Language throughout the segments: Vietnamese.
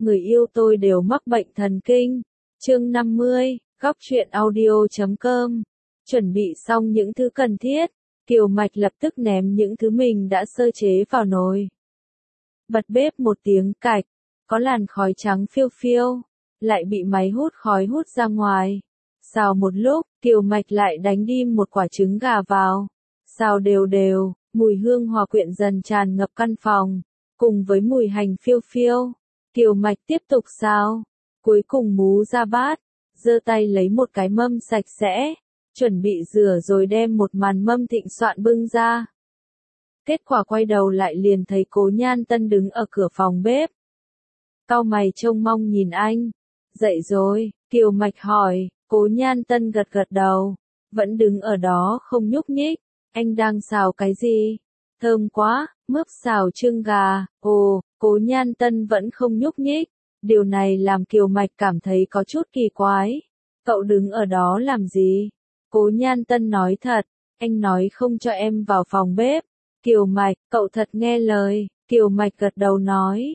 người yêu tôi đều mắc bệnh thần kinh. Chương 50, góc truyện audio.com. Chuẩn bị xong những thứ cần thiết, Kiều Mạch lập tức ném những thứ mình đã sơ chế vào nồi. Bật bếp một tiếng cạch, có làn khói trắng phiêu phiêu, lại bị máy hút khói hút ra ngoài. Xào một lúc, Kiều Mạch lại đánh đi một quả trứng gà vào. Xào đều đều, mùi hương hòa quyện dần tràn ngập căn phòng, cùng với mùi hành phiêu phiêu. Kiều Mạch tiếp tục xào, cuối cùng mú ra bát, giơ tay lấy một cái mâm sạch sẽ, chuẩn bị rửa rồi đem một màn mâm thịnh soạn bưng ra. Kết quả quay đầu lại liền thấy Cố Nhan Tân đứng ở cửa phòng bếp. Cau mày trông mong nhìn anh. Dậy rồi, Kiều Mạch hỏi. Cố Nhan Tân gật gật đầu, vẫn đứng ở đó không nhúc nhích. Anh đang xào cái gì? Thơm quá, mướp xào trứng gà. Ồ, Cố Nhan Tân vẫn không nhúc nhích. Điều này làm Kiều Mạch cảm thấy có chút kỳ quái. Cậu đứng ở đó làm gì? Cố Nhan Tân nói thật, anh nói không cho em vào phòng bếp. Kiều Mạch, cậu thật nghe lời. Kiều Mạch gật đầu nói.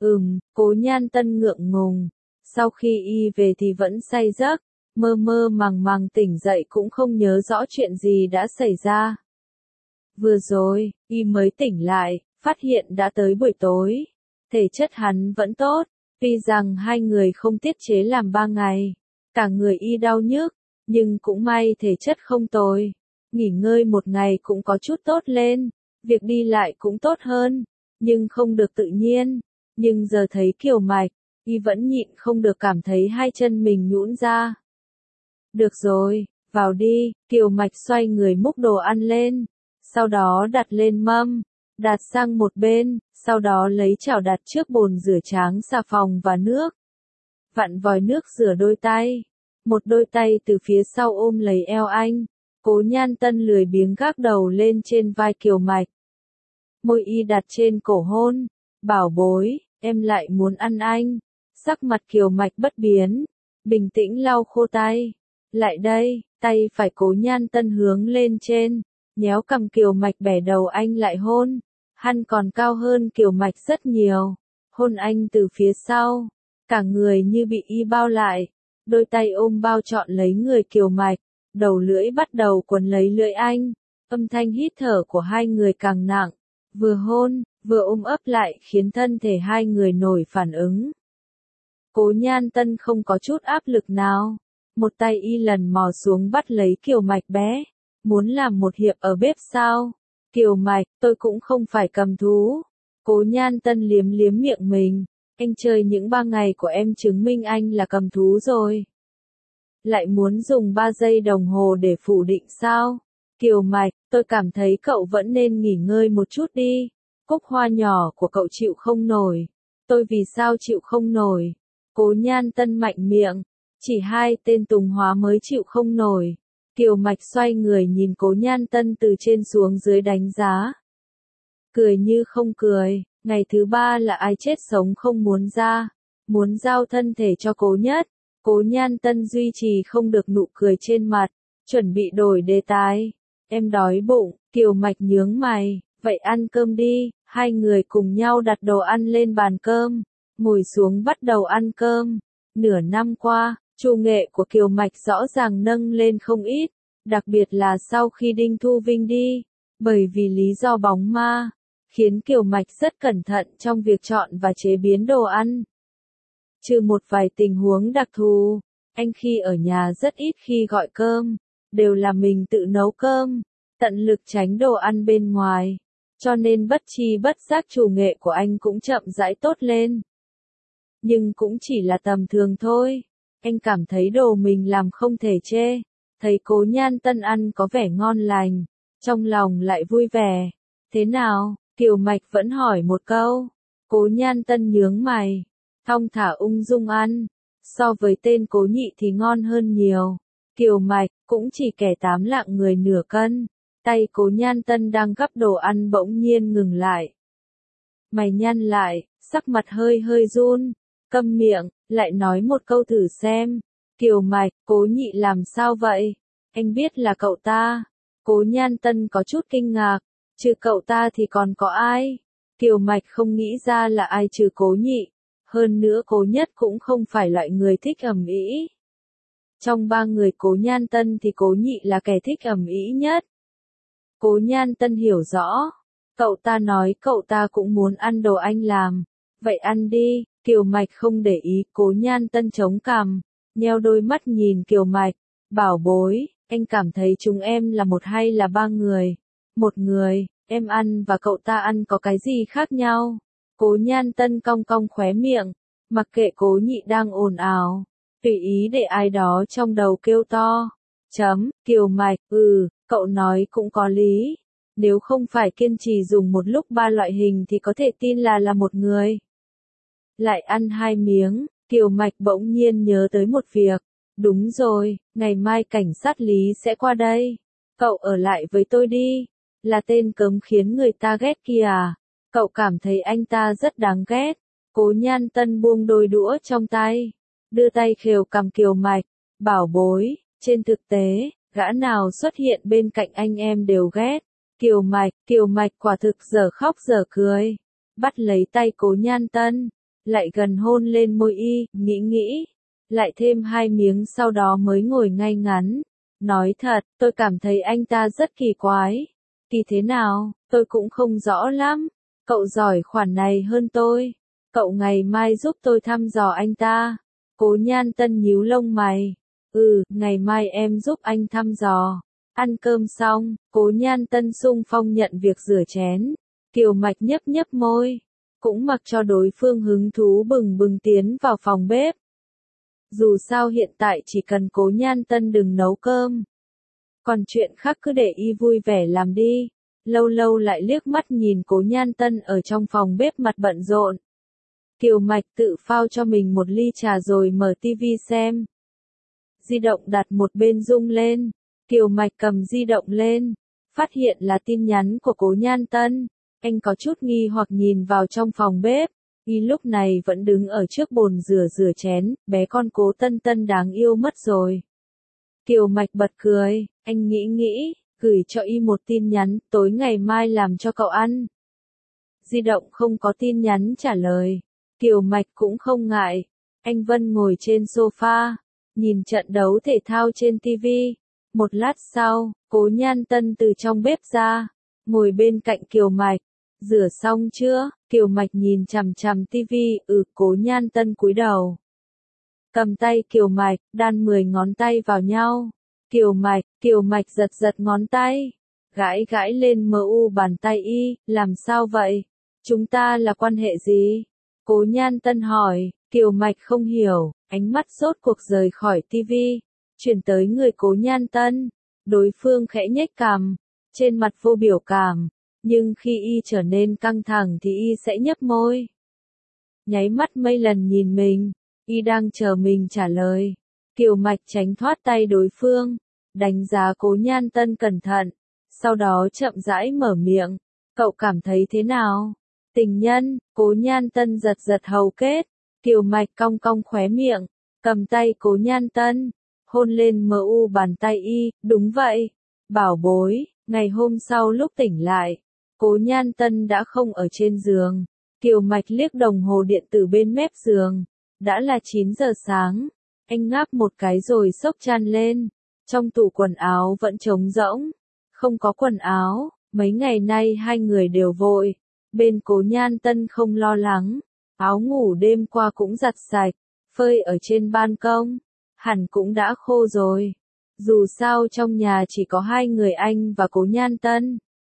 Cố Nhan Tân ngượng ngùng. Sau khi y về thì vẫn say giấc, mơ mơ màng màng tỉnh dậy cũng không nhớ rõ chuyện gì đã xảy ra. Vừa rồi, y mới tỉnh lại, phát hiện đã tới buổi tối. Thể chất hắn vẫn tốt, tuy rằng hai người không tiết chế làm 3 ngày. Cả người y đau nhức, nhưng cũng may thể chất không tồi. Nghỉ ngơi một ngày cũng có chút tốt lên, việc đi lại cũng tốt hơn, nhưng không được tự nhiên. Nhưng giờ thấy Kiều Mạch, y vẫn nhịn không được cảm thấy hai chân mình nhũn ra. Được rồi, vào đi. Kiều Mạch xoay người múc đồ ăn lên, sau đó đặt lên mâm, đặt sang một bên, sau đó lấy chảo đặt trước bồn rửa tráng xà phòng và nước. Vặn vòi nước rửa đôi tay, một đôi tay từ phía sau ôm lấy eo anh. Cố Nhan Tân lười biếng gác đầu lên trên vai Kiều Mạch. Môi y đặt trên cổ hôn. Bảo bối, em lại muốn ăn anh. Sắc mặt Kiều Mạch bất biến, bình tĩnh lau khô tay. Lại đây, tay phải Cố Nhan Tân hướng lên trên, nhéo cằm Kiều Mạch bẻ đầu anh lại hôn. Hắn còn cao hơn Kiều Mạch rất nhiều. Hôn anh từ phía sau, cả người như bị y bao lại. Đôi tay ôm bao trọn lấy người Kiều Mạch, đầu lưỡi bắt đầu quấn lấy lưỡi anh. Âm thanh hít thở của hai người càng nặng, vừa hôn, vừa ôm ấp lại khiến thân thể hai người nổi phản ứng. Cố Nhan Tân không có chút áp lực nào. Một tay y lần mò xuống bắt lấy Kiều Mạch bé. Muốn làm một hiệp ở bếp sao? Kiều Mạch, tôi cũng không phải cầm thú. Cố Nhan Tân liếm liếm miệng mình. Anh chơi những 3 ngày của em chứng minh anh là cầm thú rồi. Lại muốn dùng 3 giây đồng hồ để phủ định sao? Kiều Mạch, tôi cảm thấy cậu vẫn nên nghỉ ngơi một chút đi. Cúc hoa nhỏ của cậu chịu không nổi. Tôi vì sao chịu không nổi? Cố Nhan Tân mạnh miệng. Chỉ 2 tên Tùng Hóa mới chịu không nổi. Kiều Mạch xoay người nhìn Cố Nhan Tân từ trên xuống dưới đánh giá. Cười như không cười. Ngày thứ 3 là ai chết sống không muốn ra. Muốn giao thân thể cho Cố Nhất. Cố Nhan Tân duy trì không được nụ cười trên mặt. Chuẩn bị đổi đề tài. Em đói bụng. Kiều Mạch nhướng mày. Vậy ăn cơm đi. Hai người cùng nhau đặt đồ ăn lên bàn cơm. Ngồi xuống bắt đầu ăn cơm. Nửa năm qua, chủ nghệ của Kiều Mạch rõ ràng nâng lên không ít. Đặc biệt là sau khi Đinh Thu Vinh đi. Bởi vì lý do bóng ma, khiến Kiều Mạch rất cẩn thận trong việc chọn và chế biến đồ ăn. Trừ một vài tình huống đặc thù, anh khi ở nhà rất ít khi gọi cơm, đều là mình tự nấu cơm, tận lực tránh đồ ăn bên ngoài, cho nên bất chi bất giác chủ nghệ của anh cũng chậm rãi tốt lên. Nhưng cũng chỉ là tầm thường thôi, anh cảm thấy đồ mình làm không thể chê, thấy Cố Nhan Tân ăn có vẻ ngon lành, trong lòng lại vui vẻ. Thế nào? Kiều Mạch vẫn hỏi một câu. Cố Nhan Tân nhướng mày, thong thả ung dung ăn, so với tên Cố Nhị thì ngon hơn nhiều. Kiều Mạch cũng chỉ kẻ 8 lạng người nửa cân. Tay Cố Nhan Tân đang gắp đồ ăn bỗng nhiên ngừng lại. Mày nhăn lại, sắc mặt hơi hơi run. Câm miệng, lại nói một câu thử xem. Kiều Mạch, Cố Nhị làm sao vậy? Anh biết là cậu ta. Cố Nhan Tân có chút kinh ngạc. Trừ cậu ta thì còn có ai? Kiều Mạch không nghĩ ra là ai trừ Cố Nhị. Hơn nữa Cố Nhất cũng không phải loại người thích ầm ĩ. Trong ba người Cố Nhan Tân thì Cố Nhị là kẻ thích ầm ĩ nhất. Cố Nhan Tân hiểu rõ. Cậu ta nói cậu ta cũng muốn ăn đồ anh làm. Vậy ăn đi, Kiều Mạch không để ý. Cố Nhan Tân chống cằm, nheo đôi mắt nhìn Kiều Mạch. Bảo bối, anh cảm thấy chúng em là một hay là ba người? Một người, em ăn và cậu ta ăn có cái gì khác nhau? Cố Nhan Tân cong cong khóe miệng, mặc kệ Cố Nhị đang ồn ào, tùy ý để ai đó trong đầu kêu to. Kiều Mạch, cậu nói cũng có lý. Nếu không phải kiên trì dùng một lúc ba loại hình thì có thể tin là một người. Lại ăn hai miếng, Kiều Mạch bỗng nhiên nhớ tới một việc. Đúng rồi, ngày mai cảnh sát Lý sẽ qua đây. Cậu ở lại với tôi đi. Là tên cấm khiến người ta ghét kia à? Cậu cảm thấy anh ta rất đáng ghét. Cố Nhan Tân buông đôi đũa trong tay, đưa tay khều cằm Kiều Mạch. Bảo bối, trên thực tế, gã nào xuất hiện bên cạnh anh em đều ghét. Kiều Mạch quả thực dở khóc dở cười. Bắt lấy tay Cố Nhan Tân, lại gần hôn lên môi y, nghĩ. Lại thêm hai miếng sau đó mới ngồi ngay ngắn. Nói thật, tôi cảm thấy anh ta rất kỳ quái. Kỳ thế nào, tôi cũng không rõ lắm. Cậu giỏi khoản này hơn tôi. Cậu ngày mai giúp tôi thăm dò anh ta. Cố Nhan Tân nhíu lông mày. Ngày mai em giúp anh thăm dò. Ăn cơm xong, Cố Nhan Tân xung phong nhận việc rửa chén. Kiều Mạch nhấp môi, cũng mặc cho đối phương hứng thú bừng bừng tiến vào phòng bếp. Dù sao hiện tại chỉ cần Cố Nhan Tân đừng nấu cơm. Còn chuyện khác cứ để y vui vẻ làm đi. Lâu lâu lại liếc mắt nhìn Cố Nhan Tân ở trong phòng bếp mặt bận rộn. Kiều Mạch tự phao cho mình một ly trà rồi mở tivi xem. Di động đặt một bên rung lên. Kiều Mạch cầm di động lên, phát hiện là tin nhắn của Cố Nhan Tân. Anh có chút nghi hoặc nhìn vào trong phòng bếp. Y lúc này vẫn đứng ở trước bồn rửa chén, bé con Cố Tân Tân đáng yêu mất rồi. Kiều Mạch bật cười, anh nghĩ, gửi cho y một tin nhắn, tối ngày mai làm cho cậu ăn. Di động không có tin nhắn trả lời. Kiều Mạch cũng không ngại. Anh Vân ngồi trên sofa, nhìn trận đấu thể thao trên TV. Một lát sau, Cố Nhan Tân từ trong bếp ra, ngồi bên cạnh Kiều Mạch. Rửa xong chưa? Kiều Mạch nhìn chằm chằm TV. Cố Nhan Tân cúi đầu, cầm tay Kiều Mạch, đan 10 ngón tay vào nhau. Kiều Mạch giật ngón tay, gãi lên bàn tay y. Làm sao vậy? Chúng ta là quan hệ gì? Cố Nhan Tân hỏi. Kiều Mạch không hiểu, ánh mắt rốt cuộc rời khỏi TV, chuyển tới người Cố Nhan Tân. Đối phương khẽ nhếch cằm, trên mặt vô biểu cảm, nhưng khi y trở nên căng thẳng thì y sẽ nhấp môi. Nháy mắt mấy lần nhìn mình, y đang chờ mình trả lời. Kiều Mạch tránh thoát tay đối phương, đánh giá Cố Nhan Tân cẩn thận, sau đó chậm rãi mở miệng. Cậu cảm thấy thế nào? Tình nhân? Cố Nhan Tân giật hầu kết. Kiều Mạch cong cong khóe miệng, cầm tay Cố Nhan Tân, hôn lên bàn tay y. Đúng vậy. Bảo bối. Ngày hôm sau lúc tỉnh lại, Cố Nhan Tân đã không ở trên giường. Kiều Mạch liếc đồng hồ điện tử bên mép giường. Đã là 9 giờ sáng. Anh ngáp một cái rồi xốc chăn lên. Trong tủ quần áo vẫn trống rỗng. Không có quần áo. Mấy ngày nay hai người đều vội. Bên Cố Nhan Tân không lo lắng. Áo ngủ đêm qua cũng giặt sạch, phơi ở trên ban công. Hẳn cũng đã khô rồi. Dù sao trong nhà chỉ có hai người anh và Cố Nhan Tân.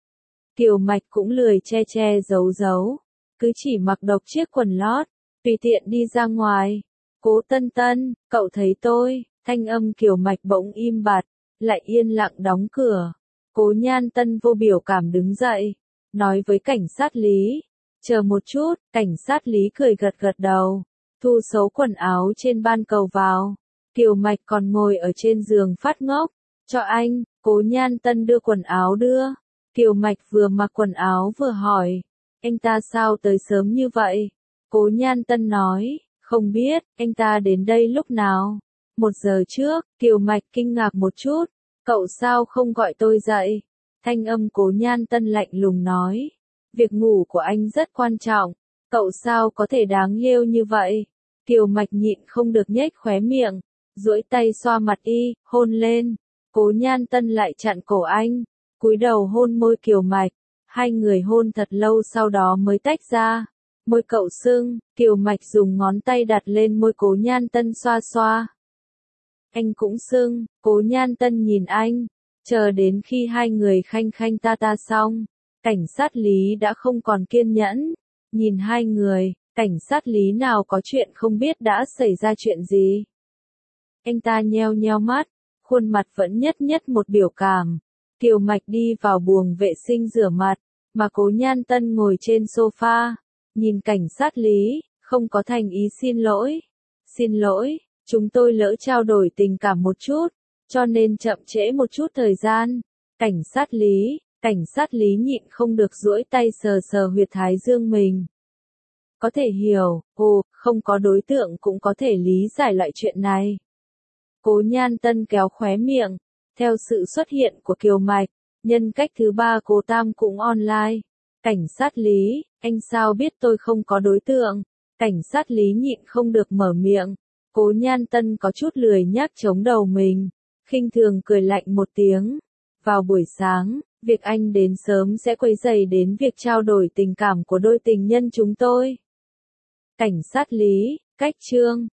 Kiều Mạch cũng lười che giấu. Cứ chỉ mặc độc chiếc quần lót, tùy tiện đi ra ngoài. Cố Tân Tân, cậu thấy tôi? Thanh âm Kiều Mạch bỗng im bặt, lại yên lặng đóng cửa. Cố Nhan Tân vô biểu cảm đứng dậy, nói với cảnh sát Lý. Chờ một chút, cảnh sát Lý cười gật đầu, thu xấu quần áo trên ban cầu vào. Kiều Mạch còn ngồi ở trên giường phát ngốc. Cho anh. Cố Nhan Tân đưa quần áo đưa. Kiều Mạch vừa mặc quần áo vừa hỏi. Anh ta sao tới sớm như vậy? Cố Nhan Tân nói. Không biết, anh ta đến đây lúc nào? 1 giờ trước. Kiều Mạch kinh ngạc một chút. Cậu sao không gọi tôi dậy? Thanh âm Cố Nhan Tân lạnh lùng nói. Việc ngủ của anh rất quan trọng. Cậu sao có thể đáng yêu như vậy? Kiều Mạch nhịn không được nhếch khóe miệng, duỗi tay xoa mặt y, hôn lên. Cố Nhan Tân lại chặn cổ anh, cúi đầu hôn môi Kiều Mạch. Hai người hôn thật lâu sau đó mới tách ra. Môi cậu sưng, Kiều Mạch dùng ngón tay đặt lên môi Cố Nhan Tân xoa xoa. Anh cũng sưng, Cố Nhan Tân nhìn anh, chờ đến khi hai người khanh khanh ta ta xong. Cảnh sát Lý đã không còn kiên nhẫn, nhìn hai người, cảnh sát Lý nào có chuyện không biết đã xảy ra chuyện gì. Anh ta nheo nheo mắt, khuôn mặt vẫn nhất nhất một biểu cảm. Kiều Mạch đi vào buồng vệ sinh rửa mặt, mà Cố Nhan Tân ngồi trên sofa, nhìn cảnh sát Lý, không có thành ý xin lỗi. Xin lỗi, chúng tôi lỡ trao đổi tình cảm một chút, cho nên chậm trễ một chút thời gian. Cảnh sát Lý nhịn không được duỗi tay sờ sờ huyệt thái dương mình. Có thể hiểu, không có đối tượng cũng có thể lý giải loại chuyện này. Cố Nhan Tân kéo khóe miệng, theo sự xuất hiện của Kiều Mạch, nhân cách thứ ba Cố Tam cũng online. Cảnh sát Lý, anh sao biết tôi không có đối tượng? Cảnh sát Lý nhịn không được mở miệng. Cố Nhan Tân có chút lười nhác chống đầu mình, khinh thường cười lạnh một tiếng. Vào buổi sáng, việc anh đến sớm sẽ quấy rầy đến việc trao đổi tình cảm của đôi tình nhân chúng tôi. Cảnh sát Lý, cách chương